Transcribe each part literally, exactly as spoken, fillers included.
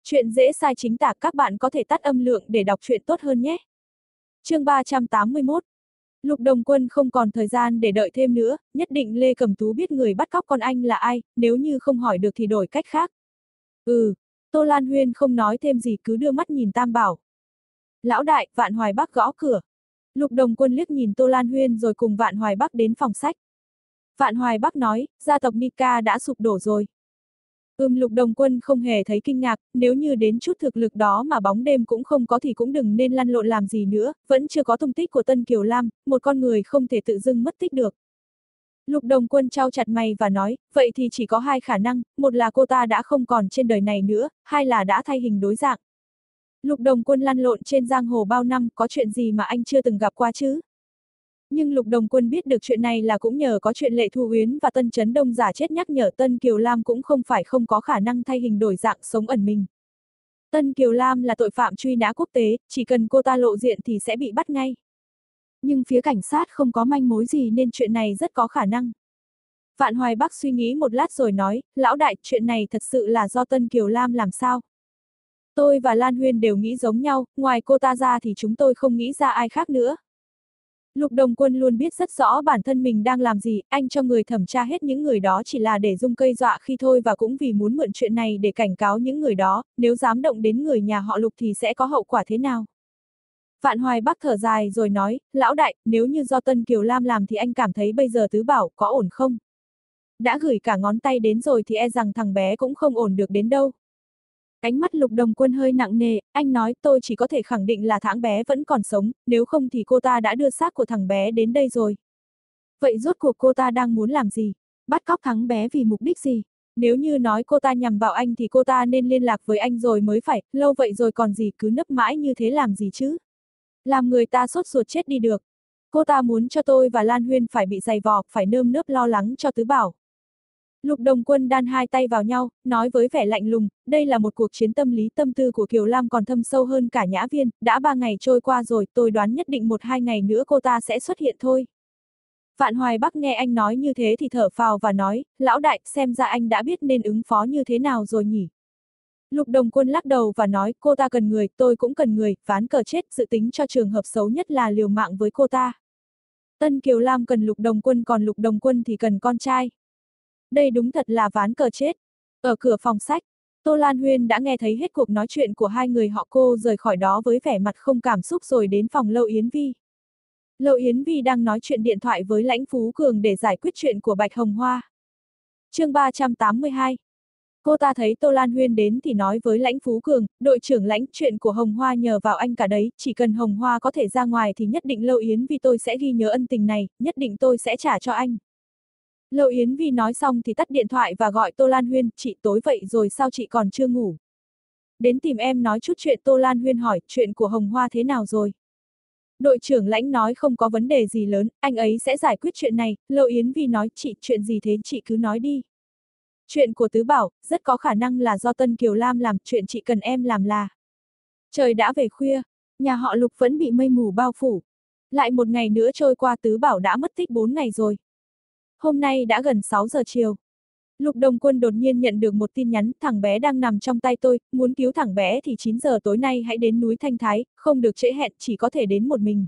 Chuyện dễ sai chính tả, các bạn có thể tắt âm lượng để đọc truyện tốt hơn nhé. Chương ba trăm tám mươi mốt. Lục Đồng Quân không còn thời gian để đợi thêm nữa, nhất định Lê Cầm Tú biết người bắt cóc con anh là ai, nếu như không hỏi được thì đổi cách khác. Ừ, Tô Lan Huyên không nói thêm gì, cứ đưa mắt nhìn Tam Bảo. Lão đại, Vạn Hoài Bắc gõ cửa. Lục Đồng Quân liếc nhìn Tô Lan Huyên rồi cùng Vạn Hoài Bắc đến phòng sách. Vạn Hoài Bắc nói, gia tộc Nika đã sụp đổ rồi. Ừm, Lục Đồng Quân không hề thấy kinh ngạc, nếu như đến chút thực lực đó mà bóng đêm cũng không có thì cũng đừng nên lăn lộn làm gì nữa, vẫn chưa có tung tích của Tân Kiều Lam, một con người không thể tự dưng mất tích được. Lục Đồng Quân trao chặt mày và nói, vậy thì chỉ có hai khả năng, một là cô ta đã không còn trên đời này nữa, hai là đã thay hình đối dạng. Lục Đồng Quân lăn lộn trên giang hồ bao năm, có chuyện gì mà anh chưa từng gặp qua chứ? Nhưng Lục Đồng Quân biết được chuyện này là cũng nhờ có chuyện Lệ Thu Uyến và Tân Chấn Đông giả chết nhắc nhở Tân Kiều Lam cũng không phải không có khả năng thay hình đổi dạng sống ẩn mình. Tân Kiều Lam là tội phạm truy nã quốc tế, chỉ cần cô ta lộ diện thì sẽ bị bắt ngay. Nhưng phía cảnh sát không có manh mối gì nên chuyện này rất có khả năng. Vạn Hoài Bắc suy nghĩ một lát rồi nói, lão đại, chuyện này thật sự là do Tân Kiều Lam làm sao? Tôi và Lan Huyên đều nghĩ giống nhau, ngoài cô ta ra thì chúng tôi không nghĩ ra ai khác nữa. Lục Đồng Quân luôn biết rất rõ bản thân mình đang làm gì, anh cho người thẩm tra hết những người đó chỉ là để dung cây dọa khi thôi và cũng vì muốn mượn chuyện này để cảnh cáo những người đó, nếu dám động đến người nhà họ Lục thì sẽ có hậu quả thế nào. Vạn Hoài Bắc thở dài rồi nói, lão đại, nếu như do Tân Kiều Lam làm thì anh cảm thấy bây giờ Tứ Bảo có ổn không? Đã gửi cả ngón tay đến rồi thì e rằng thằng bé cũng không ổn được đến đâu. Ánh mắt Lục Đồng Quân hơi nặng nề, anh nói tôi chỉ có thể khẳng định là thằng bé vẫn còn sống, nếu không thì cô ta đã đưa xác của thằng bé đến đây rồi. Vậy rốt cuộc cô ta đang muốn làm gì? Bắt cóc thằng bé vì mục đích gì? Nếu như nói cô ta nhằm vào anh thì cô ta nên liên lạc với anh rồi mới phải, lâu vậy rồi còn gì cứ nấp mãi như thế làm gì chứ? Làm người ta sốt ruột chết đi được. Cô ta muốn cho tôi và Lan Huyên phải bị giày vò, phải nơm nớp lo lắng cho Tứ Bảo. Lục Đồng Quân đan hai tay vào nhau, nói với vẻ lạnh lùng, đây là một cuộc chiến tâm lý, tâm tư của Kiều Lam còn thâm sâu hơn cả Nhã Viên, đã ba ngày trôi qua rồi, tôi đoán nhất định một hai ngày nữa cô ta sẽ xuất hiện thôi. Vạn Hoài Bắc nghe anh nói như thế thì thở phào và nói, lão đại, xem ra anh đã biết nên ứng phó như thế nào rồi nhỉ. Lục Đồng Quân lắc đầu và nói, cô ta cần người, tôi cũng cần người, ván cờ chết, dự tính cho trường hợp xấu nhất là liều mạng với cô ta. Tân Kiều Lam cần Lục Đồng Quân còn Lục Đồng Quân thì cần con trai. Đây đúng thật là ván cờ chết. Ở cửa phòng sách, Tô Lan Huyên đã nghe thấy hết cuộc nói chuyện của hai người họ, cô rời khỏi đó với vẻ mặt không cảm xúc rồi đến phòng Lâu Yến Vi. Lâu Yến Vi đang nói chuyện điện thoại với Lãnh Phú Cường để giải quyết chuyện của Bạch Hồng Hoa. Chương ba trăm tám mươi hai. Cô ta thấy Tô Lan Huyên đến thì nói với Lãnh Phú Cường, đội trưởng Lãnh, chuyện của Hồng Hoa nhờ vào anh cả đấy, chỉ cần Hồng Hoa có thể ra ngoài thì nhất định Lâu Yến Vi tôi sẽ ghi nhớ ân tình này, nhất định tôi sẽ trả cho anh. Lâu Yến Vi nói xong thì tắt điện thoại và gọi Tô Lan Huyên, chị tối vậy rồi sao chị còn chưa ngủ? Đến tìm em nói chút chuyện. Tô Lan Huyên hỏi, chuyện của Hồng Hoa thế nào rồi? Đội trưởng Lãnh nói không có vấn đề gì lớn, anh ấy sẽ giải quyết chuyện này. Lâu Yến Vi nói, chị, chuyện gì thế, chị cứ nói đi. Chuyện của Tứ Bảo, rất có khả năng là do Tân Kiều Lam làm, chuyện chị cần em làm là. Trời đã về khuya, nhà họ Lục vẫn bị mây mù bao phủ. Lại một ngày nữa trôi qua, Tứ Bảo đã mất tích bốn ngày rồi. Hôm nay đã gần sáu giờ chiều. Lục Đồng Quân đột nhiên nhận được một tin nhắn, thằng bé đang nằm trong tay tôi, muốn cứu thằng bé thì chín giờ tối nay hãy đến núi Thanh Thái, không được trễ hẹn, chỉ có thể đến một mình.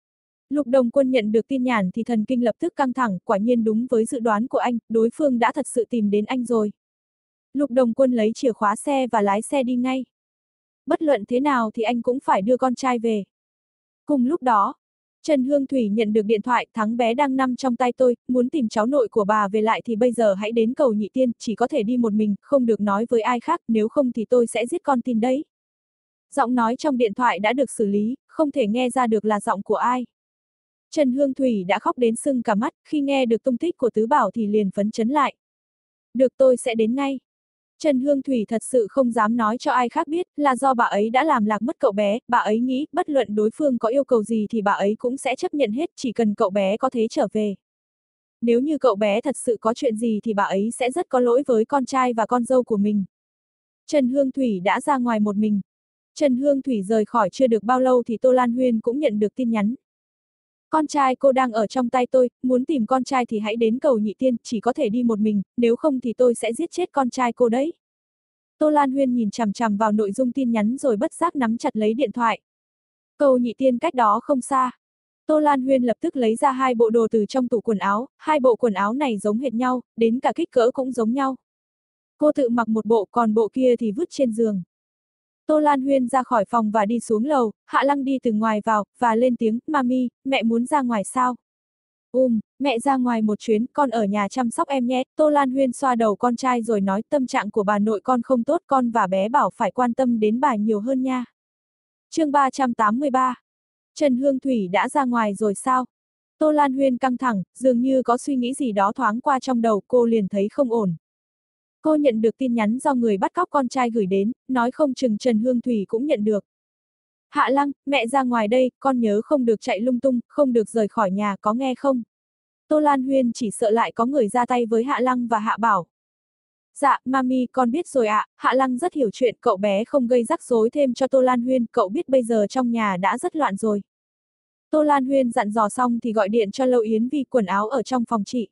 Lục Đồng Quân nhận được tin nhắn thì thần kinh lập tức căng thẳng, quả nhiên đúng với dự đoán của anh, đối phương đã thật sự tìm đến anh rồi. Lục Đồng Quân lấy chìa khóa xe và lái xe đi ngay. Bất luận thế nào thì anh cũng phải đưa con trai về. Cùng lúc đó, Trần Hương Thủy nhận được điện thoại, thằng bé đang nằm trong tay tôi, muốn tìm cháu nội của bà về lại thì bây giờ hãy đến cầu Nhị Tiên, chỉ có thể đi một mình, không được nói với ai khác, nếu không thì tôi sẽ giết con tin đấy. Giọng nói trong điện thoại đã được xử lý, không thể nghe ra được là giọng của ai. Trần Hương Thủy đã khóc đến sưng cả mắt, khi nghe được tung tích của Tứ Bảo thì liền phấn chấn lại. Được, tôi sẽ đến ngay. Trần Hương Thủy thật sự không dám nói cho ai khác biết, là do bà ấy đã làm lạc mất cậu bé, bà ấy nghĩ, bất luận đối phương có yêu cầu gì thì bà ấy cũng sẽ chấp nhận hết, chỉ cần cậu bé có thể trở về. Nếu như cậu bé thật sự có chuyện gì thì bà ấy sẽ rất có lỗi với con trai và con dâu của mình. Trần Hương Thủy đã ra ngoài một mình. Trần Hương Thủy rời khỏi chưa được bao lâu thì Tô Lan Huyên cũng nhận được tin nhắn. Con trai cô đang ở trong tay tôi, muốn tìm con trai thì hãy đến cầu Nhị Tiên, chỉ có thể đi một mình, nếu không thì tôi sẽ giết chết con trai cô đấy. Tô Lan Huyên nhìn chằm chằm vào nội dung tin nhắn rồi bất giác nắm chặt lấy điện thoại. Cầu Nhị Tiên cách đó không xa. Tô Lan Huyên lập tức lấy ra hai bộ đồ từ trong tủ quần áo, hai bộ quần áo này giống hệt nhau, đến cả kích cỡ cũng giống nhau. Cô tự mặc một bộ, còn bộ kia thì vứt trên giường. Tô Lan Huyên ra khỏi phòng và đi xuống lầu, Hạ Lăng đi từ ngoài vào, và lên tiếng, Mami, mẹ muốn ra ngoài sao? Ừm, mẹ ra ngoài một chuyến, con ở nhà chăm sóc em nhé. Tô Lan Huyên xoa đầu con trai rồi nói tâm trạng của bà nội con không tốt, con và bé Bảo phải quan tâm đến bà nhiều hơn nha. Chương ba trăm tám mươi ba. Trần Hương Thủy đã ra ngoài rồi sao? Tô Lan Huyên căng thẳng, dường như có suy nghĩ gì đó thoáng qua trong đầu, cô liền thấy không ổn. Cô nhận được tin nhắn do người bắt cóc con trai gửi đến, nói không chừng Trần Hương Thủy cũng nhận được. Hạ Lăng, mẹ ra ngoài đây, con nhớ không được chạy lung tung, không được rời khỏi nhà, có nghe không? Tô Lan Huyên chỉ sợ lại có người ra tay với Hạ Lăng và Hạ Bảo. Dạ, Mami, con biết rồi ạ, Hạ Lăng rất hiểu chuyện, cậu bé không gây rắc rối thêm cho Tô Lan Huyên, cậu biết bây giờ trong nhà đã rất loạn rồi. Tô Lan Huyên dặn dò xong thì gọi điện cho Lâu Yến Vi quần áo ở trong phòng chị.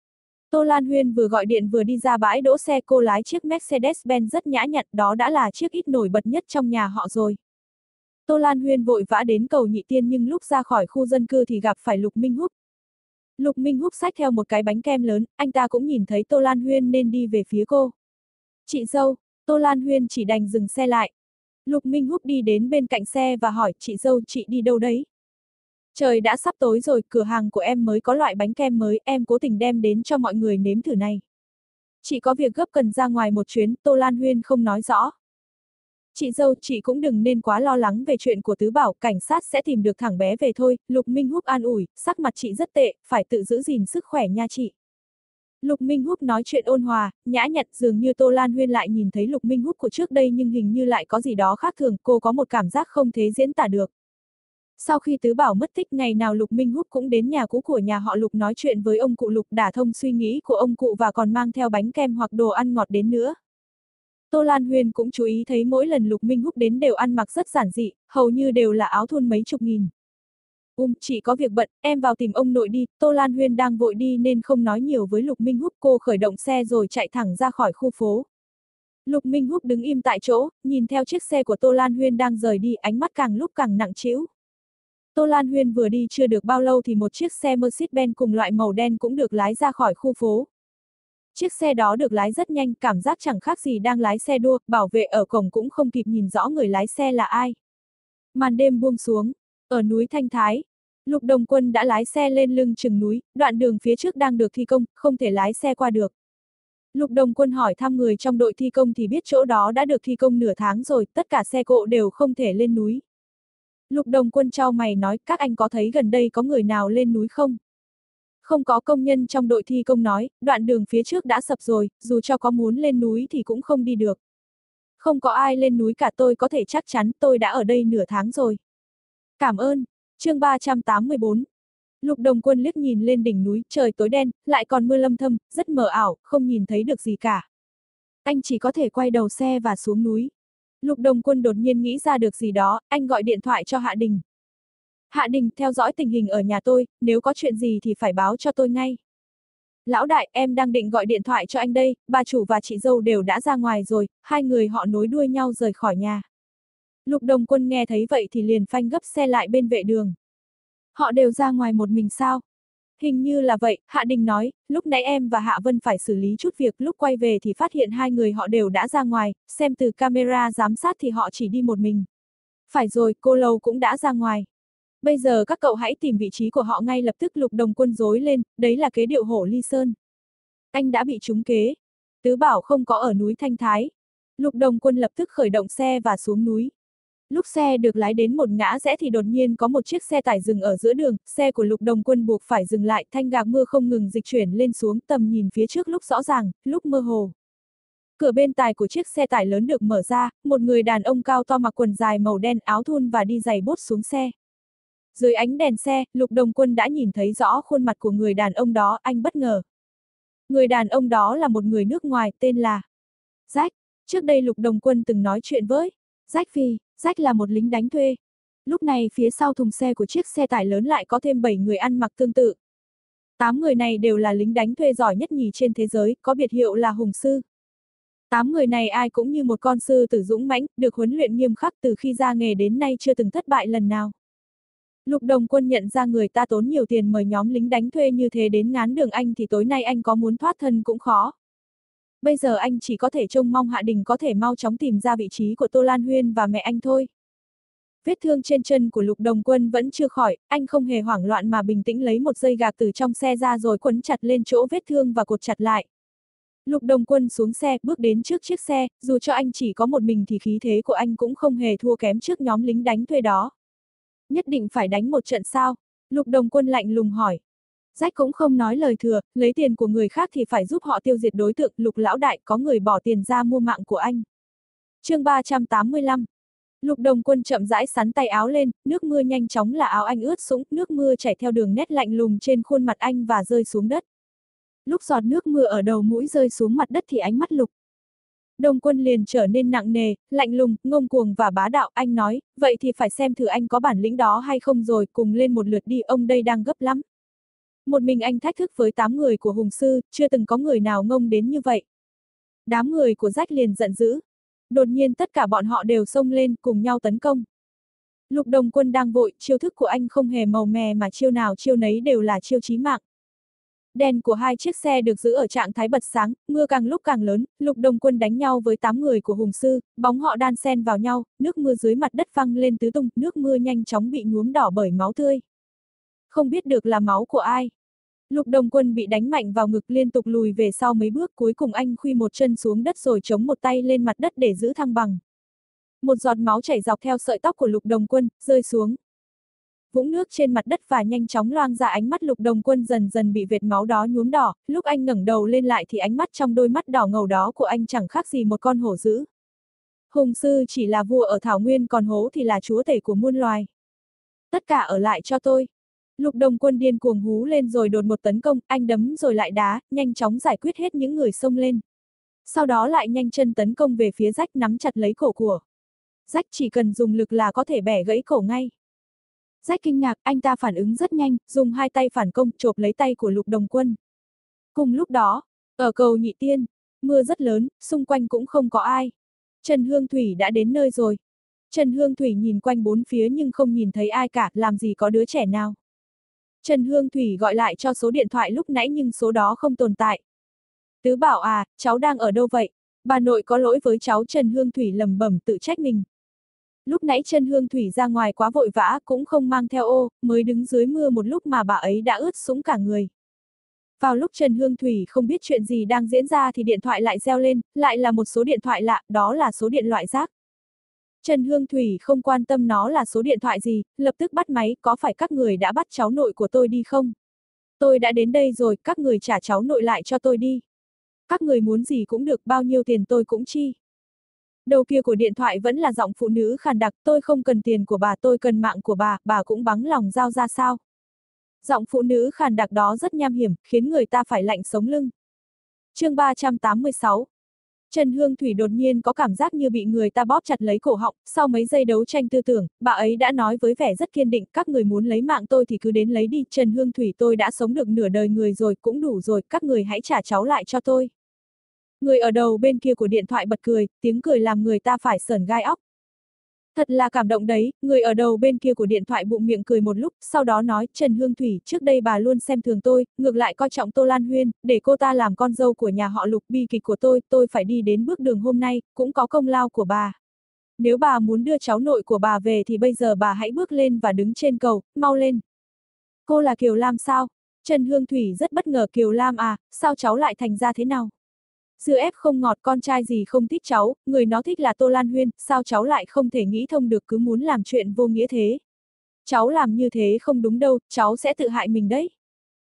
Tô Lan Huyên vừa gọi điện vừa đi ra bãi đỗ xe, cô lái chiếc Mercedes-Benz rất nhã nhặn, đó đã là chiếc ít nổi bật nhất trong nhà họ rồi. Tô Lan Huyên vội vã đến cầu Nhị Tiên nhưng lúc ra khỏi khu dân cư thì gặp phải Lục Minh Húc. Lục Minh Húc xách theo một cái bánh kem lớn, anh ta cũng nhìn thấy Tô Lan Huyên nên đi về phía cô. Chị dâu, Tô Lan Huyên chỉ đành dừng xe lại. Lục Minh Húc đi đến bên cạnh xe và hỏi, chị dâu, chị đi đâu đấy? Trời đã sắp tối rồi, cửa hàng của em mới có loại bánh kem mới, em cố tình đem đến cho mọi người nếm thử này. Chị có việc gấp cần ra ngoài một chuyến, Tô Lan Huyên không nói rõ. Chị dâu, chị cũng đừng nên quá lo lắng về chuyện của Tứ Bảo, cảnh sát sẽ tìm được thằng bé về thôi. Lục Minh Húc an ủi, sắc mặt chị rất tệ, phải tự giữ gìn sức khỏe nha chị. Lục Minh Húc nói chuyện ôn hòa, nhã nhặn, dường như Tô Lan Huyên lại nhìn thấy Lục Minh Húc của trước đây nhưng hình như lại có gì đó khác thường, cô có một cảm giác không thể diễn tả được. Sau khi Tứ Bảo mất tích, ngày nào Lục Minh Húc cũng đến nhà cũ của nhà họ Lục nói chuyện với ông cụ Lục, đả thông suy nghĩ của ông cụ và còn mang theo bánh kem hoặc đồ ăn ngọt đến nữa. Tô Lan Huyên cũng chú ý thấy mỗi lần Lục Minh Húc đến đều ăn mặc rất giản dị, hầu như đều là áo thun mấy chục nghìn. Um, chị có việc bận, em vào tìm ông nội đi. Tô Lan Huyên đang vội đi nên không nói nhiều với Lục Minh Húc, cô khởi động xe rồi chạy thẳng ra khỏi khu phố. Lục Minh Húc đứng im tại chỗ, nhìn theo chiếc xe của Tô Lan Huyên đang rời đi, ánh mắt càng lúc càng nặng trĩu. Tô Lan Huyên vừa đi chưa được bao lâu thì một chiếc xe Mercedes-Benz cùng loại màu đen cũng được lái ra khỏi khu phố. Chiếc xe đó được lái rất nhanh, cảm giác chẳng khác gì đang lái xe đua, bảo vệ ở cổng cũng không kịp nhìn rõ người lái xe là ai. Màn đêm buông xuống, ở núi Thanh Thái, Lục Đồng Quân đã lái xe lên lưng chừng núi, đoạn đường phía trước đang được thi công, không thể lái xe qua được. Lục Đồng Quân hỏi thăm người trong đội thi công thì biết chỗ đó đã được thi công nửa tháng rồi, tất cả xe cộ đều không thể lên núi. Lục Đồng Quân chau mày nói, các anh có thấy gần đây có người nào lên núi không? Không có, công nhân trong đội thi công nói, đoạn đường phía trước đã sập rồi, dù cho có muốn lên núi thì cũng không đi được. Không có ai lên núi cả, tôi có thể chắc chắn, tôi đã ở đây nửa tháng rồi. Cảm ơn. Chương ba trăm tám mươi bốn. Lục Đồng Quân liếc nhìn lên đỉnh núi, trời tối đen, lại còn mưa lâm thâm, rất mờ ảo, không nhìn thấy được gì cả. Anh chỉ có thể quay đầu xe và xuống núi. Lục Đồng Quân đột nhiên nghĩ ra được gì đó, anh gọi điện thoại cho Hạ Đình. Hạ Đình, theo dõi tình hình ở nhà tôi, nếu có chuyện gì thì phải báo cho tôi ngay. Lão đại, em đang định gọi điện thoại cho anh đây, bà chủ và chị dâu đều đã ra ngoài rồi, hai người họ nối đuôi nhau rời khỏi nhà. Lục Đồng Quân nghe thấy vậy thì liền phanh gấp xe lại bên vệ đường. Họ đều ra ngoài một mình sao? Hình như là vậy, Hạ Đình nói, lúc nãy em và Hạ Vân phải xử lý chút việc, lúc quay về thì phát hiện hai người họ đều đã ra ngoài, xem từ camera giám sát thì họ chỉ đi một mình. Phải rồi, cô Lâu cũng đã ra ngoài. Bây giờ các cậu hãy tìm vị trí của họ ngay lập tức. Lục Đồng Quân rối lên, đấy là kế điệu hổ ly sơn. Anh đã bị trúng kế. Tứ Bảo không có ở núi Thanh Thái. Lục Đồng Quân lập tức khởi động xe và xuống núi. Lúc xe được lái đến một ngã rẽ thì đột nhiên có một chiếc xe tải dừng ở giữa đường, xe của Lục Đồng Quân buộc phải dừng lại, thanh gạc mưa không ngừng dịch chuyển lên xuống, tầm nhìn phía trước lúc rõ ràng, lúc mơ hồ. Cửa bên tài của chiếc xe tải lớn được mở ra, một người đàn ông cao to mặc quần dài màu đen, áo thun và đi giày bốt xuống xe. Dưới ánh đèn xe, Lục Đồng Quân đã nhìn thấy rõ khuôn mặt của người đàn ông đó, anh bất ngờ. Người đàn ông đó là một người nước ngoài, tên là Jack. Trước đây Lục Đồng Quân từng nói chuyện với Jack Phi, Jack là một lính đánh thuê. Lúc này phía sau thùng xe của chiếc xe tải lớn lại có thêm bảy người ăn mặc tương tự. Tám người này đều là lính đánh thuê giỏi nhất nhì trên thế giới, có biệt hiệu là Hùng Sư. Tám người này ai cũng như một con sư tử dũng mãnh, được huấn luyện nghiêm khắc từ khi ra nghề đến nay chưa từng thất bại lần nào. Lục Đồng Quân nhận ra người ta tốn nhiều tiền mời nhóm lính đánh thuê như thế đến ngán đường anh thì tối nay anh có muốn thoát thân cũng khó. Bây giờ anh chỉ có thể trông mong Hạ Đình có thể mau chóng tìm ra vị trí của Tô Lan Huyên và mẹ anh thôi. Vết thương trên chân của Lục Đồng Quân vẫn chưa khỏi, anh không hề hoảng loạn mà bình tĩnh lấy một dây gạc từ trong xe ra rồi quấn chặt lên chỗ vết thương và cột chặt lại. Lục Đồng Quân xuống xe, bước đến trước chiếc xe, dù cho anh chỉ có một mình thì khí thế của anh cũng không hề thua kém trước nhóm lính đánh thuê đó. Nhất định phải đánh một trận sao? Lục Đồng Quân lạnh lùng hỏi. Jack cũng không nói lời thừa, lấy tiền của người khác thì phải giúp họ tiêu diệt đối tượng. Lục lão đại, có người bỏ tiền ra mua mạng của anh. Chương ba trăm tám mươi lăm. Lục Đồng Quân chậm rãi sắn tay áo lên, nước mưa nhanh chóng là áo anh ướt sũng, nước mưa chảy theo đường nét lạnh lùng trên khuôn mặt anh và rơi xuống đất. Lúc giọt nước mưa ở đầu mũi rơi xuống mặt đất thì ánh mắt Lục Đồng Quân liền trở nên nặng nề, lạnh lùng, ngông cuồng và bá đạo. Anh nói, vậy thì phải xem thử anh có bản lĩnh đó hay không rồi, cùng lên một lượt đi, ông đây đang gấp lắm. Một mình anh thách thức với tám người của Hùng Sư, chưa từng có người nào ngông đến như vậy. Đám người của Jack liền giận dữ. Đột nhiên tất cả bọn họ đều xông lên, cùng nhau tấn công. Lục Đồng Quân đang vội, chiêu thức của anh không hề màu mè mà chiêu nào chiêu nấy đều là chiêu chí mạng. Đèn của hai chiếc xe được giữ ở trạng thái bật sáng, mưa càng lúc càng lớn, Lục Đồng Quân đánh nhau với tám người của Hùng Sư, bóng họ đan xen vào nhau, nước mưa dưới mặt đất văng lên tứ tung, nước mưa nhanh chóng bị nhuốm đỏ bởi máu tươi. Không biết được là máu của ai. Lục Đồng Quân bị đánh mạnh vào ngực liên tục lùi về sau mấy bước, cuối cùng anh khuy một chân xuống đất rồi chống một tay lên mặt đất để giữ thăng bằng. Một giọt máu chảy dọc theo sợi tóc của Lục Đồng Quân, rơi xuống. Vũng nước trên mặt đất và nhanh chóng loang ra, ánh mắt Lục Đồng Quân dần dần bị vệt máu đó nhuốm đỏ, lúc anh ngẩng đầu lên lại thì ánh mắt trong đôi mắt đỏ ngầu đó của anh chẳng khác gì một con hổ dữ. Hùng Sư chỉ là vua ở Thảo Nguyên, còn hổ thì là chúa tể của muôn loài. Tất cả ở lại cho tôi. Lục Đồng Quân điên cuồng hú lên rồi đột một tấn công, anh đấm rồi lại đá, nhanh chóng giải quyết hết những người xông lên. Sau đó lại nhanh chân tấn công về phía Jack, nắm chặt lấy cổ của Jack, chỉ cần dùng lực là có thể bẻ gãy cổ ngay. Jack kinh ngạc, anh ta phản ứng rất nhanh, dùng hai tay phản công, chộp lấy tay của Lục Đồng Quân. Cùng lúc đó, ở cầu Nhị Tiên, mưa rất lớn, xung quanh cũng không có ai. Trần Hương Thủy đã đến nơi rồi. Trần Hương Thủy nhìn quanh bốn phía nhưng không nhìn thấy ai cả, làm gì có đứa trẻ nào. Trần Hương Thủy gọi lại cho số điện thoại lúc nãy nhưng số đó không tồn tại. Tứ Bảo à, cháu đang ở đâu vậy? Bà nội có lỗi với cháu. Trần Hương Thủy lẩm bẩm tự trách mình. Lúc nãy Trần Hương Thủy ra ngoài quá vội vã, cũng không mang theo ô, mới đứng dưới mưa một lúc mà bà ấy đã ướt sũng cả người. Vào lúc Trần Hương Thủy không biết chuyện gì đang diễn ra thì điện thoại lại reo lên, lại là một số điện thoại lạ, đó là số điện loại rác. Trần Hương Thủy không quan tâm nó là số điện thoại gì, lập tức bắt máy, có phải các người đã bắt cháu nội của tôi đi không? Tôi đã đến đây rồi, các người trả cháu nội lại cho tôi đi. Các người muốn gì cũng được, bao nhiêu tiền tôi cũng chi. Đầu kia của điện thoại vẫn là giọng phụ nữ khàn đặc, tôi không cần tiền của bà, tôi cần mạng của bà, bà cũng bằng lòng giao ra sao? Giọng phụ nữ khàn đặc đó rất nham hiểm, khiến người ta phải lạnh sống lưng. Chương ba trăm tám mươi sáu. Trần Hương Thủy đột nhiên có cảm giác như bị người ta bóp chặt lấy cổ họng, sau mấy giây đấu tranh tư tưởng, bà ấy đã nói với vẻ rất kiên định, các người muốn lấy mạng tôi thì cứ đến lấy đi, Trần Hương Thủy, tôi đã sống được nửa đời người rồi, cũng đủ rồi, các người hãy trả cháu lại cho tôi. Người ở đầu bên kia của điện thoại bật cười, tiếng cười làm người ta phải sởn gai óc. Thật là cảm động đấy, người ở đầu bên kia của điện thoại bụng miệng cười một lúc, sau đó nói, Trần Hương Thủy, trước đây bà luôn xem thường tôi, ngược lại coi trọng Tô Lan Huyên, để cô ta làm con dâu của nhà họ Lục, bi kịch của tôi, tôi phải đi đến bước đường hôm nay, cũng có công lao của bà. Nếu bà muốn đưa cháu nội của bà về thì bây giờ bà hãy bước lên và đứng trên cầu, mau lên. Cô là Kiều Lam sao? Trần Hương Thủy rất bất ngờ, Kiều Lam à, sao cháu lại thành ra thế nào? Dưa ép không ngọt, con trai gì không thích cháu, người nó thích là Tô Lan Huyên, sao cháu lại không thể nghĩ thông được, cứ muốn làm chuyện vô nghĩa thế. Cháu làm như thế không đúng đâu, cháu sẽ tự hại mình đấy.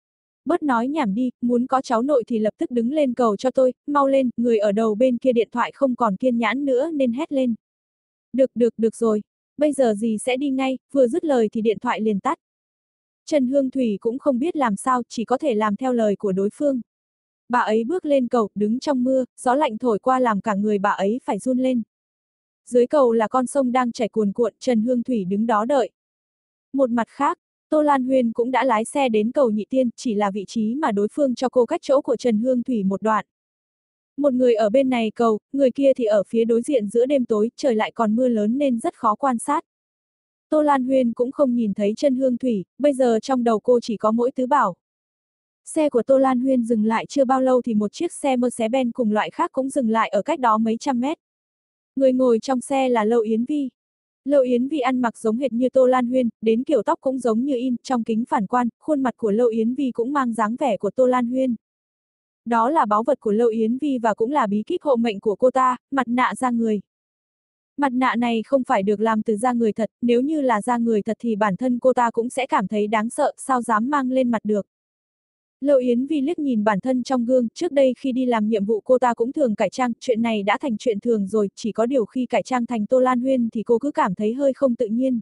Bớt nói nhảm đi, muốn có cháu nội thì lập tức đứng lên cầu cho tôi, mau lên, người ở đầu bên kia điện thoại không còn kiên nhẫn nữa nên hét lên. Được được được rồi, bây giờ dì sẽ đi ngay, vừa dứt lời thì điện thoại liền tắt. Trần Hương Thủy cũng không biết làm sao, chỉ có thể làm theo lời của đối phương. Bà ấy bước lên cầu, đứng trong mưa, gió lạnh thổi qua làm cả người bà ấy phải run lên. Dưới cầu là con sông đang chảy cuồn cuộn, Trần Hương Thủy đứng đó đợi. Một mặt khác, Tô Lan Huyên cũng đã lái xe đến cầu Nhị Tiên, chỉ là vị trí mà đối phương cho cô cách chỗ của Trần Hương Thủy một đoạn. Một người ở bên này cầu, người kia thì ở phía đối diện giữa đêm tối, trời lại còn mưa lớn nên rất khó quan sát. Tô Lan Huyên cũng không nhìn thấy chân hương thủy, bây giờ trong đầu cô chỉ có mỗi tứ bảo. Xe của Tô Lan Huyên dừng lại chưa bao lâu thì một chiếc xe Mercedes-Benz cùng loại khác cũng dừng lại ở cách đó mấy trăm mét. Người ngồi trong xe là Lâu Yến Vi. Lâu Yến Vi ăn mặc giống hệt như Tô Lan Huyên, đến kiểu tóc cũng giống như in, trong kính phản quang, khuôn mặt của Lâu Yến Vi cũng mang dáng vẻ của Tô Lan Huyên. Đó là báu vật của Lâu Yến Vi và cũng là bí kíp hộ mệnh của cô ta, mặt nạ da người. Mặt nạ này không phải được làm từ da người thật, nếu như là da người thật thì bản thân cô ta cũng sẽ cảm thấy đáng sợ, sao dám mang lên mặt được. Lâu Yến Vi liếc nhìn bản thân trong gương, trước đây khi đi làm nhiệm vụ cô ta cũng thường cải trang, chuyện này đã thành chuyện thường rồi, chỉ có điều khi cải trang thành Tô Lan Huyên thì cô cứ cảm thấy hơi không tự nhiên.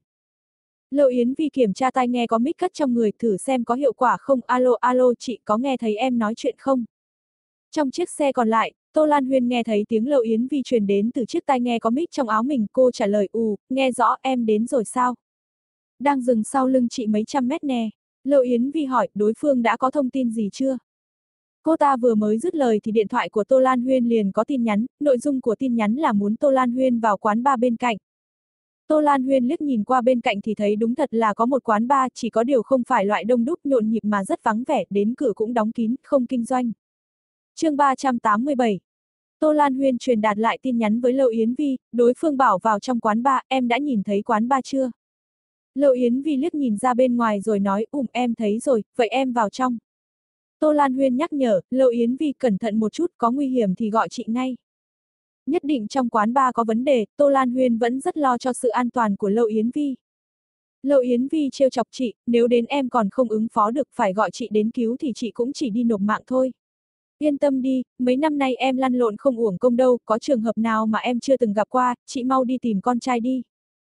Lâu Yến Vi kiểm tra tai nghe có mic cất trong người, thử xem có hiệu quả không, alo alo chị có nghe thấy em nói chuyện không? Trong chiếc xe còn lại, Tô Lan Huyên nghe thấy tiếng Lâu Yến Vi truyền đến từ chiếc tai nghe có mic trong áo mình, cô trả lời ù, nghe rõ, em đến rồi sao? Đang dừng sau lưng chị mấy trăm mét nè. Lâu Yến Vi hỏi, đối phương đã có thông tin gì chưa? Cô ta vừa mới dứt lời thì điện thoại của Tô Lan Huyên liền có tin nhắn, nội dung của tin nhắn là muốn Tô Lan Huyên vào quán bar bên cạnh. Tô Lan Huyên liếc nhìn qua bên cạnh thì thấy đúng thật là có một quán bar, chỉ có điều không phải loại đông đúc nhộn nhịp mà rất vắng vẻ, đến cửa cũng đóng kín, không kinh doanh. Chương ba trăm tám mươi bảy. Tô Lan Huyên truyền đạt lại tin nhắn với Lâu Yến Vi, đối phương bảo vào trong quán bar, em đã nhìn thấy quán bar chưa? Lâu Yến Vi liếc nhìn ra bên ngoài rồi nói, ùm em thấy rồi, vậy em vào trong. Tô Lan Huyên nhắc nhở, Lâu Yến Vi cẩn thận một chút, có nguy hiểm thì gọi chị ngay. Nhất định trong quán bar có vấn đề, Tô Lan Huyên vẫn rất lo cho sự an toàn của Lâu Yến Vi. Lâu Yến Vi trêu chọc chị, nếu đến em còn không ứng phó được phải gọi chị đến cứu thì chị cũng chỉ đi nộp mạng thôi. Yên tâm đi, mấy năm nay em lăn lộn không uổng công đâu, có trường hợp nào mà em chưa từng gặp qua, chị mau đi tìm con trai đi.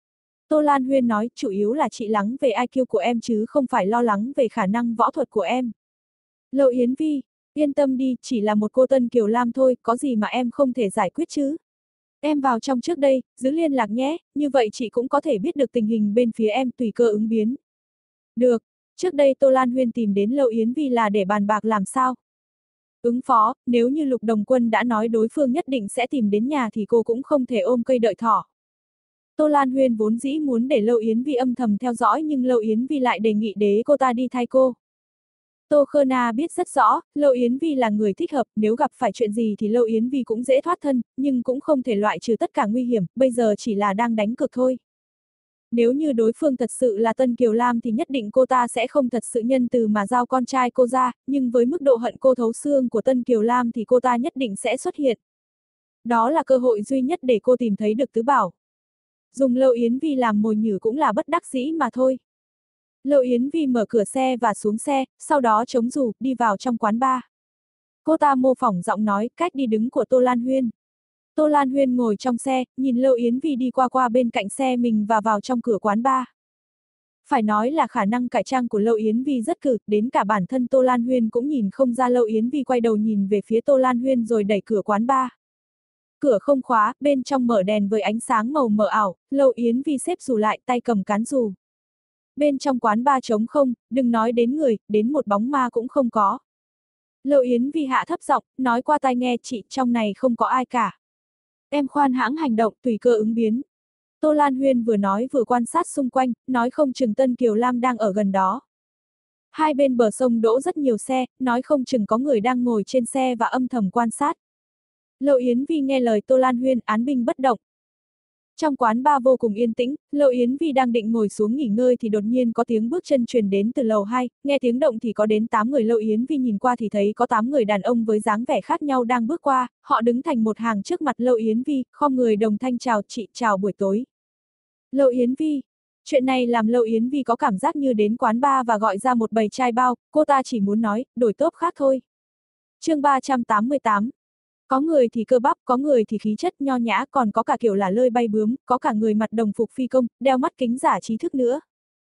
Tô Lan Huyên nói, chủ yếu là chị lắng về i kiu của em chứ không phải lo lắng về khả năng võ thuật của em. Lâu Yến Vi, yên tâm đi, chỉ là một cô Tân Kiều Lam thôi, có gì mà em không thể giải quyết chứ. Em vào trong trước đây, giữ liên lạc nhé, như vậy chị cũng có thể biết được tình hình bên phía em tùy cơ ứng biến. Được, trước đây Tô Lan Huyên tìm đến Lâu Yến Vi là để bàn bạc làm sao. Ứng phó, nếu như Lục Đồng Quân đã nói đối phương nhất định sẽ tìm đến nhà thì cô cũng không thể ôm cây đợi thỏ. Tô Lan Huyên vốn dĩ muốn để Lâu Yến Vi âm thầm theo dõi nhưng Lâu Yến Vi lại đề nghị để cô ta đi thay cô. Tô Khơ Na biết rất rõ, Lâu Yến Vi là người thích hợp, nếu gặp phải chuyện gì thì Lâu Yến Vi cũng dễ thoát thân, nhưng cũng không thể loại trừ tất cả nguy hiểm, bây giờ chỉ là đang đánh cược thôi. Nếu như đối phương thật sự là Tân Kiều Lam thì nhất định cô ta sẽ không thật sự nhân từ mà giao con trai cô ra, nhưng với mức độ hận cô thấu xương của Tân Kiều Lam thì cô ta nhất định sẽ xuất hiện. Đó là cơ hội duy nhất để cô tìm thấy được tứ bảo. Dùng Lâu Yến Vi làm mồi nhử cũng là bất đắc dĩ mà thôi. Lâu Yến Vi mở cửa xe và xuống xe, sau đó chống dù, đi vào trong quán bar. Cô ta mô phỏng giọng nói, cách đi đứng của Tô Lan Huyên. Tô Lan Huyên ngồi trong xe, nhìn Lâu Yến Vi đi qua qua bên cạnh xe mình và vào trong cửa quán bar. Phải nói là khả năng cải trang của Lâu Yến Vi rất cực, đến cả bản thân Tô Lan Huyên cũng nhìn không ra. Lâu Yến Vi quay đầu nhìn về phía Tô Lan Huyên rồi đẩy cửa quán bar. Cửa không khóa, bên trong mở đèn với ánh sáng màu mờ ảo, Lâu Yến Vi xếp dù lại, tay cầm cán dù. Bên trong quán bar trống không, đừng nói đến người, đến một bóng ma cũng không có. Lâu Yến Vi hạ thấp giọng, nói qua tai nghe chị, trong này không có ai cả. Em khoan hãng hành động, tùy cơ ứng biến. Tô Lan Huyên vừa nói vừa quan sát xung quanh, nói không chừng Tân Kiều Lam đang ở gần đó. Hai bên bờ sông đỗ rất nhiều xe, nói không chừng có người đang ngồi trên xe và âm thầm quan sát. Lâu Yến Vi nghe lời Tô Lan Huyên, án binh bất động. Trong quán bar vô cùng yên tĩnh, Lâu Yến Vi đang định ngồi xuống nghỉ ngơi thì đột nhiên có tiếng bước chân truyền đến từ lầu hai, nghe tiếng động thì có đến tám người. Lâu Yến Vi nhìn qua thì thấy có tám người đàn ông với dáng vẻ khác nhau đang bước qua, họ đứng thành một hàng trước mặt Lâu Yến Vi, khom người đồng thanh chào chị, chào buổi tối. Lâu Yến Vi, chuyện này làm Lâu Yến Vi có cảm giác như đến quán bar và gọi ra một bầy trai bao, cô ta chỉ muốn nói, đổi tốp khác thôi. Chương ba trăm tám mươi tám. Có người thì cơ bắp, có người thì khí chất nho nhã, còn có cả kiểu là lơi bay bướm, có cả người mặt đồng phục phi công, đeo mắt kính giả trí thức nữa.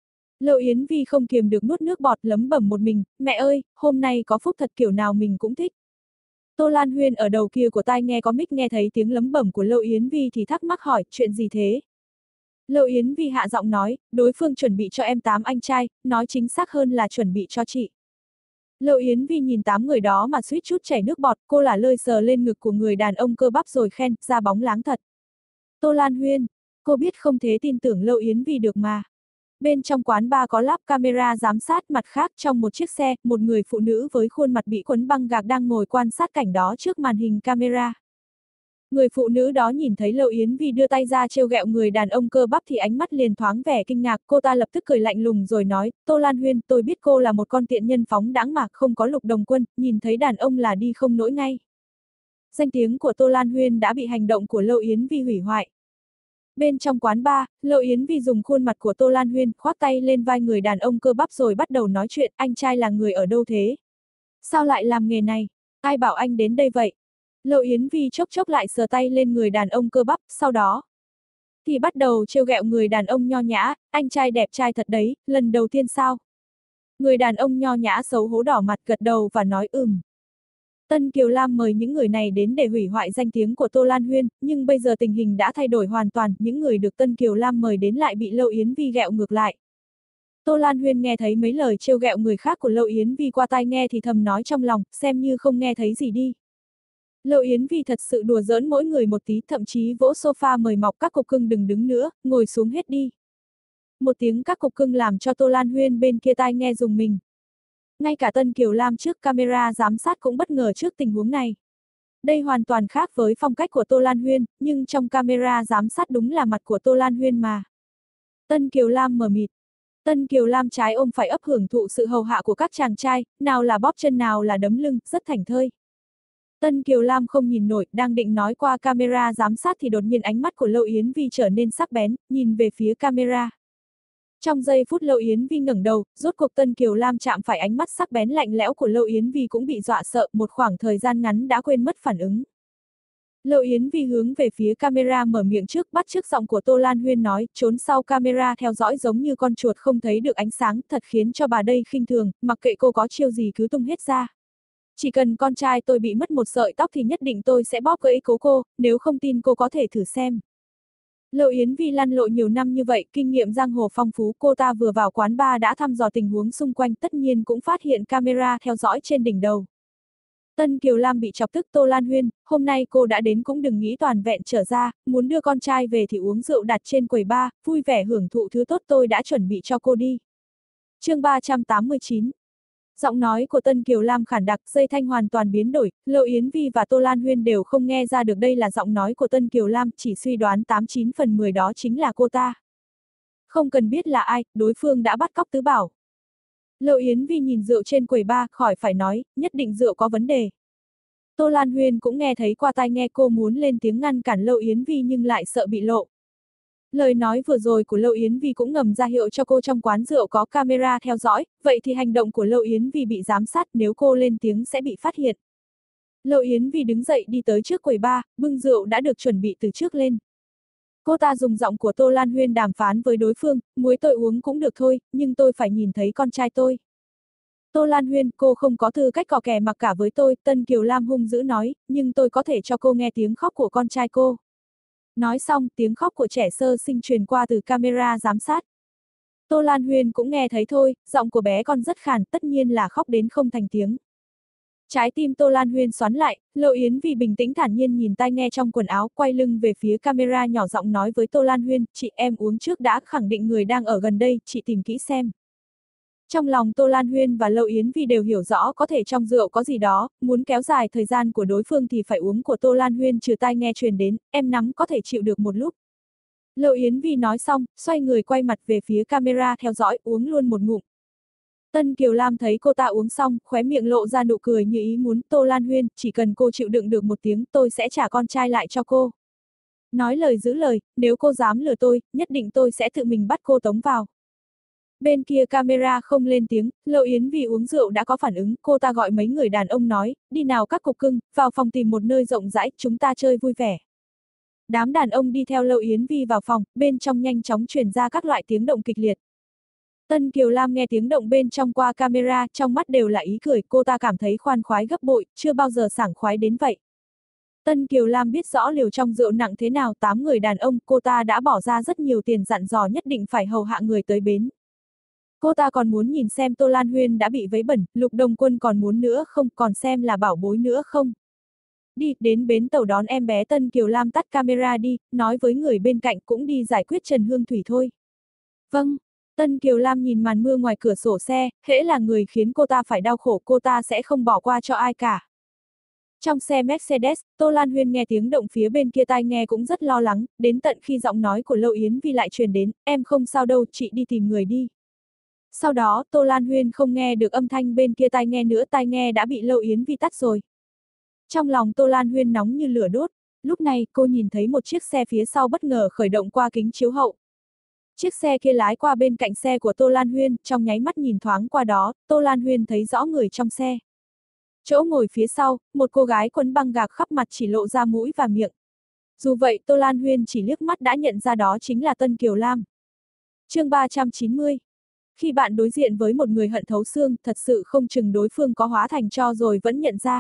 Lâu Yến Vi không kiềm được nuốt nước bọt lấm bẩm một mình, mẹ ơi, hôm nay có phúc thật kiểu nào mình cũng thích. Tô Lan Huyên ở đầu kia của tai nghe có mic nghe thấy tiếng lấm bẩm của Lâu Yến Vi thì thắc mắc hỏi, chuyện gì thế? Lâu Yến Vi hạ giọng nói, đối phương chuẩn bị cho em tám anh trai, nói chính xác hơn là chuẩn bị cho chị. Lâu Yến Vi nhìn tám người đó mà suýt chút chảy nước bọt, cô lả lơi sờ lên ngực của người đàn ông cơ bắp rồi khen, da bóng láng thật. Tô Lan Huyên, cô biết không thể tin tưởng Lâu Yến Vi được mà. Bên trong quán bar có lắp camera giám sát, mặt khác trong một chiếc xe, một người phụ nữ với khuôn mặt bị quấn băng gạc đang ngồi quan sát cảnh đó trước màn hình camera. Người phụ nữ đó nhìn thấy Lâu Yến Vi đưa tay ra trêu ghẹo người đàn ông cơ bắp thì ánh mắt liền thoáng vẻ kinh ngạc, cô ta lập tức cười lạnh lùng rồi nói, Tô Lan Huyên, tôi biết cô là một con tiện nhân phóng đãng mà, không có Lục Đồng Quân, nhìn thấy đàn ông là đi không nổi ngay. Danh tiếng của Tô Lan Huyên đã bị hành động của Lâu Yến Vi hủy hoại. Bên trong quán bar, Lâu Yến Vi dùng khuôn mặt của Tô Lan Huyên khoác tay lên vai người đàn ông cơ bắp rồi bắt đầu nói chuyện, anh trai là người ở đâu thế? Sao lại làm nghề này? Ai bảo anh đến đây vậy? Lâu Yến Vi chốc chốc lại sờ tay lên người đàn ông cơ bắp, sau đó thì bắt đầu trêu ghẹo người đàn ông nho nhã, anh trai đẹp trai thật đấy, lần đầu tiên sao? Người đàn ông nho nhã xấu hổ đỏ mặt gật đầu và nói ừm. Tân Kiều Lam mời những người này đến để hủy hoại danh tiếng của Tô Lan Huyên, nhưng bây giờ tình hình đã thay đổi hoàn toàn, những người được Tân Kiều Lam mời đến lại bị Lâu Yến Vi ghẹo ngược lại. Tô Lan Huyên nghe thấy mấy lời trêu ghẹo người khác của Lâu Yến Vi qua tai nghe thì thầm nói trong lòng, xem như không nghe thấy gì đi. Lâu Yến Vi thật sự đùa giỡn mỗi người một tí, thậm chí vỗ sofa mời mọc các cục cưng đừng đứng nữa, ngồi xuống hết đi. Một tiếng các cục cưng làm cho Tô Lan Huyên bên kia tai nghe rùng mình. Ngay cả Tân Kiều Lam trước camera giám sát cũng bất ngờ trước tình huống này. Đây hoàn toàn khác với phong cách của Tô Lan Huyên, nhưng trong camera giám sát đúng là mặt của Tô Lan Huyên mà. Tân Kiều Lam mờ mịt. Tân Kiều Lam trái ôm phải ấp hưởng thụ sự hầu hạ của các chàng trai, nào là bóp chân nào là đấm lưng, rất thảnh thơi. Tân Kiều Lam không nhìn nổi, đang định nói qua camera giám sát thì đột nhiên ánh mắt của Lâu Yến Vi trở nên sắc bén, nhìn về phía camera. Trong giây phút Lâu Yến Vi ngẩng đầu, rốt cuộc Tân Kiều Lam chạm phải ánh mắt sắc bén lạnh lẽo của Lâu Yến Vi cũng bị dọa sợ, một khoảng thời gian ngắn đã quên mất phản ứng. Lâu Yến Vi hướng về phía camera mở miệng trước, bắt chước giọng của Tô Lan Huyên nói, trốn sau camera theo dõi giống như con chuột không thấy được ánh sáng, thật khiến cho bà đây khinh thường, mặc kệ cô có chiêu gì cứ tung hết ra. Chỉ cần con trai tôi bị mất một sợi tóc thì nhất định tôi sẽ bóp gãy cố cô, nếu không tin cô có thể thử xem. Lâu Yến Vi lăn lộn nhiều năm như vậy, kinh nghiệm giang hồ phong phú, cô ta vừa vào quán bar đã thăm dò tình huống xung quanh, tất nhiên cũng phát hiện camera theo dõi trên đỉnh đầu. Tân Kiều Lam bị chọc tức, Tô Lan Huyên, hôm nay cô đã đến cũng đừng nghĩ toàn vẹn trở ra, muốn đưa con trai về thì uống rượu đặt trên quầy bar, vui vẻ hưởng thụ thứ tốt tôi đã chuẩn bị cho cô đi. Chương ba trăm tám mươi chín. Giọng nói của Tân Kiều Lam khản đặc, dây thanh hoàn toàn biến đổi, Lâu Yến Vi và Tô Lan Huyên đều không nghe ra được đây là giọng nói của Tân Kiều Lam, chỉ suy đoán tám chín phần mười đó chính là cô ta. Không cần biết là ai, đối phương đã bắt cóc Tứ Bảo. Lâu Yến Vi nhìn rượu trên quầy bar, khỏi phải nói, nhất định rượu có vấn đề. Tô Lan Huyên cũng nghe thấy qua tai nghe, cô muốn lên tiếng ngăn cản Lâu Yến Vi nhưng lại sợ bị lộ. Lời nói vừa rồi của Lâu Yến Vi cũng ngầm ra hiệu cho cô trong quán rượu có camera theo dõi, vậy thì hành động của Lâu Yến Vi bị giám sát, nếu cô lên tiếng sẽ bị phát hiện. Lâu Yến Vi đứng dậy đi tới trước quầy bar, bưng rượu đã được chuẩn bị từ trước lên. Cô ta dùng giọng của Tô Lan Huyên đàm phán với đối phương, muối tôi uống cũng được thôi, nhưng tôi phải nhìn thấy con trai tôi. Tô Lan Huyên, cô không có tư cách cò kè mặc cả với tôi, Tân Kiều Lam hung dữ nói, nhưng tôi có thể cho cô nghe tiếng khóc của con trai cô. Nói xong, tiếng khóc của trẻ sơ sinh truyền qua từ camera giám sát. Tô Lan Huyên cũng nghe thấy thôi, giọng của bé con rất khàn, tất nhiên là khóc đến không thành tiếng. Trái tim Tô Lan Huyên xoắn lại, Lâu Yến Vi bình tĩnh thản nhiên nhìn tai nghe trong quần áo, quay lưng về phía camera nhỏ giọng nói với Tô Lan Huyên, chị em uống trước đã, khẳng định người đang ở gần đây, chị tìm kỹ xem. Trong lòng Tô Lan Huyên và Lâu Yến Vi đều hiểu rõ có thể trong rượu có gì đó, muốn kéo dài thời gian của đối phương thì phải uống của Tô Lan Huyên trừ tai nghe truyền đến, em nắm có thể chịu được một lúc. Lâu Yến Vi nói xong, xoay người quay mặt về phía camera theo dõi, uống luôn một ngụm. Tân Kiều Lam thấy cô ta uống xong, khóe miệng lộ ra nụ cười như ý muốn, Tô Lan Huyên, chỉ cần cô chịu đựng được một tiếng, tôi sẽ trả con trai lại cho cô. Nói lời giữ lời, nếu cô dám lừa tôi, nhất định tôi sẽ tự mình bắt cô tống vào. Bên kia camera không lên tiếng, Lâu Yến Vi uống rượu đã có phản ứng, cô ta gọi mấy người đàn ông nói, đi nào các cục cưng, vào phòng tìm một nơi rộng rãi, chúng ta chơi vui vẻ. Đám đàn ông đi theo Lâu Yến Vi vào phòng, bên trong nhanh chóng truyền ra các loại tiếng động kịch liệt. Tân Kiều Lam nghe tiếng động bên trong qua camera, trong mắt đều là ý cười, cô ta cảm thấy khoan khoái gấp bội, chưa bao giờ sảng khoái đến vậy. Tân Kiều Lam biết rõ liều trong rượu nặng thế nào, tám người đàn ông, cô ta đã bỏ ra rất nhiều tiền dặn dò nhất định phải hầu hạ người tới bến. Cô ta còn muốn nhìn xem Tô Lan Huyên đã bị vấy bẩn, Lục Đồng Quân còn muốn nữa không, còn xem là bảo bối nữa không. Đi, đến bến tàu đón em bé Tân Kiều Lam, tắt camera đi, nói với người bên cạnh cũng đi giải quyết Trần Hương Thủy thôi. Vâng. Tân Kiều Lam nhìn màn mưa ngoài cửa sổ xe, hễ là người khiến cô ta phải đau khổ cô ta sẽ không bỏ qua cho ai cả. Trong xe Mercedes, Tô Lan Huyên nghe tiếng động phía bên kia tai nghe cũng rất lo lắng, đến tận khi giọng nói của Lâu Yến Vi lại truyền đến, em không sao đâu, chị đi tìm người đi. Sau đó, Tô Lan Huyên không nghe được âm thanh bên kia tai nghe nữa, tai nghe đã bị Lâu Yến Vi tắt rồi. Trong lòng Tô Lan Huyên nóng như lửa đốt, lúc này cô nhìn thấy một chiếc xe phía sau bất ngờ khởi động qua kính chiếu hậu. Chiếc xe kia lái qua bên cạnh xe của Tô Lan Huyên, trong nháy mắt nhìn thoáng qua đó, Tô Lan Huyên thấy rõ người trong xe. Chỗ ngồi phía sau, một cô gái quấn băng gạc khắp mặt chỉ lộ ra mũi và miệng. Dù vậy Tô Lan Huyên chỉ liếc mắt đã nhận ra đó chính là Tân Kiều Lam. Chương ba trăm chín mươi. Khi bạn đối diện với một người hận thấu xương, thật sự không chừng đối phương có hóa thành tro rồi vẫn nhận ra.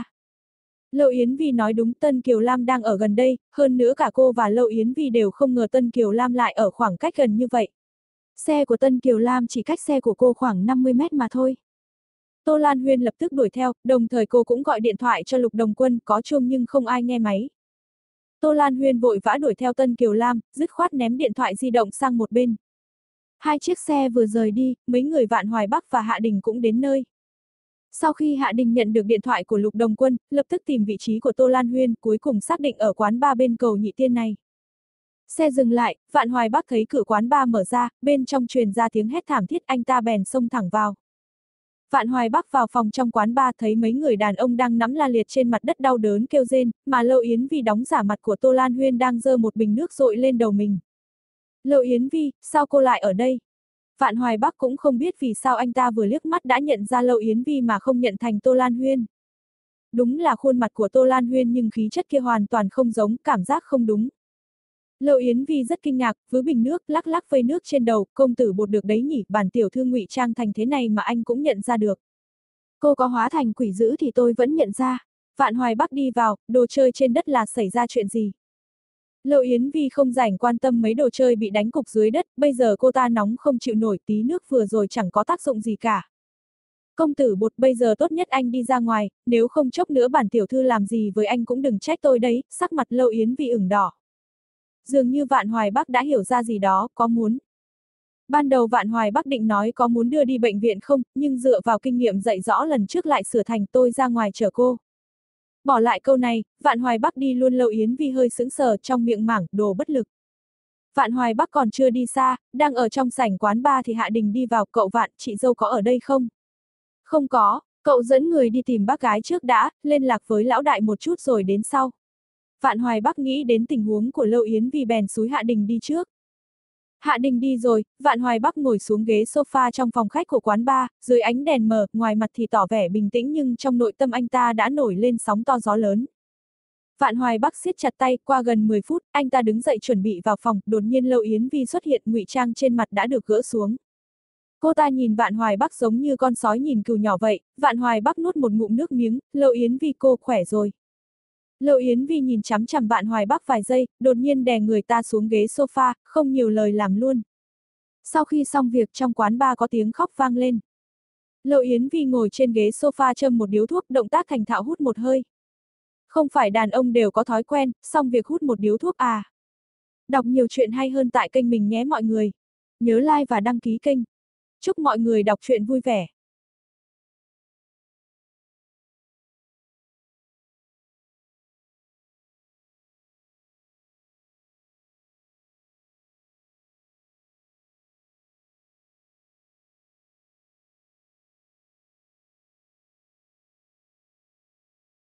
Lâu Yến Vi nói đúng, Tân Kiều Lam đang ở gần đây, hơn nữa cả cô và Lâu Yến Vi đều không ngờ Tân Kiều Lam lại ở khoảng cách gần như vậy. Xe của Tân Kiều Lam chỉ cách xe của cô khoảng năm mươi mét mà thôi. Tô Lan Huyên lập tức đuổi theo, đồng thời cô cũng gọi điện thoại cho Lục Đồng Quân, có chuông nhưng không ai nghe máy. Tô Lan Huyên vội vã đuổi theo Tân Kiều Lam, dứt khoát ném điện thoại di động sang một bên. Hai chiếc xe vừa rời đi, mấy người Vạn Hoài Bắc và Hạ Đình cũng đến nơi. Sau khi Hạ Đình nhận được điện thoại của Lục Đồng Quân, lập tức tìm vị trí của Tô Lan Huyên, cuối cùng xác định ở quán bar bên cầu Nhị Tiên này. Xe dừng lại, Vạn Hoài Bắc thấy cửa quán bar mở ra, bên trong truyền ra tiếng hét thảm thiết, anh ta bèn xông thẳng vào. Vạn Hoài Bắc vào phòng trong quán bar thấy mấy người đàn ông đang nắm la liệt trên mặt đất đau đớn kêu rên, mà Lâu Yến Vi đóng giả mặt của Tô Lan Huyên đang giơ một bình nước dội lên đầu mình. Lâu Yến Vi, sao cô lại ở đây? Vạn Hoài Bắc cũng không biết vì sao anh ta vừa liếc mắt đã nhận ra Lâu Yến Vi mà không nhận thành Tô Lan Huyên. Đúng là khuôn mặt của Tô Lan Huyên nhưng khí chất kia hoàn toàn không giống, cảm giác không đúng. Lâu Yến Vi rất kinh ngạc, vứ bình nước, lắc lắc vây nước trên đầu, công tử Bột được đấy nhỉ, bản tiểu thư ngụy trang thành thế này mà anh cũng nhận ra được. Cô có hóa thành quỷ dữ thì tôi vẫn nhận ra. Vạn Hoài Bắc đi vào, đồ chơi trên đất là xảy ra chuyện gì? Lâu Yến Vi không rảnh quan tâm mấy đồ chơi bị đánh cục dưới đất, bây giờ cô ta nóng không chịu nổi, tí nước vừa rồi chẳng có tác dụng gì cả. Công tử Bột, bây giờ tốt nhất anh đi ra ngoài, nếu không chốc nữa bản tiểu thư làm gì với anh cũng đừng trách tôi đấy, sắc mặt Lâu Yến Vi ửng đỏ. Dường như Vạn Hoài Bắc đã hiểu ra gì đó, có muốn. Ban đầu Vạn Hoài Bắc định nói có muốn đưa đi bệnh viện không, nhưng dựa vào kinh nghiệm dạy rõ lần trước lại sửa thành tôi ra ngoài chở cô. Bỏ lại câu này, Vạn Hoài Bắc đi luôn. Lâu Yến Vi hơi sững sờ, trong miệng mảng đồ bất lực. Vạn Hoài Bắc còn chưa đi xa, đang ở trong sảnh quán bar thì Hạ Đình đi vào, cậu Vạn, chị dâu có ở đây không? Không có, cậu dẫn người đi tìm bác gái trước đã, liên lạc với lão đại một chút rồi đến sau. Vạn Hoài Bắc nghĩ đến tình huống của Lâu Yến Vi bèn xúi Hạ Đình đi trước. Hạ Đình đi rồi, Vạn Hoài Bắc ngồi xuống ghế sofa trong phòng khách của quán bar, dưới ánh đèn mờ, ngoài mặt thì tỏ vẻ bình tĩnh nhưng trong nội tâm anh ta đã nổi lên sóng to gió lớn. Vạn Hoài Bắc siết chặt tay, qua gần mười phút, anh ta đứng dậy chuẩn bị vào phòng, đột nhiên Lâu Yến Vi xuất hiện, ngụy trang trên mặt đã được gỡ xuống. Cô ta nhìn Vạn Hoài Bắc giống như con sói nhìn cừu nhỏ vậy, Vạn Hoài Bắc nuốt một ngụm nước miếng, Lâu Yến Vi cô khỏe rồi. Lâu Yến Vi nhìn chằm chằm Vạn Hoài Bắc vài giây, đột nhiên đè người ta xuống ghế sofa, không nhiều lời làm luôn. Sau khi xong việc trong quán bar có tiếng khóc vang lên. Lâu Yến Vi ngồi trên ghế sofa châm một điếu thuốc, động tác thành thạo hút một hơi. Không phải đàn ông đều có thói quen, xong việc hút một điếu thuốc à. Đọc nhiều chuyện hay hơn tại kênh mình nhé mọi người. Nhớ like và đăng ký kênh. Chúc mọi người đọc truyện vui vẻ.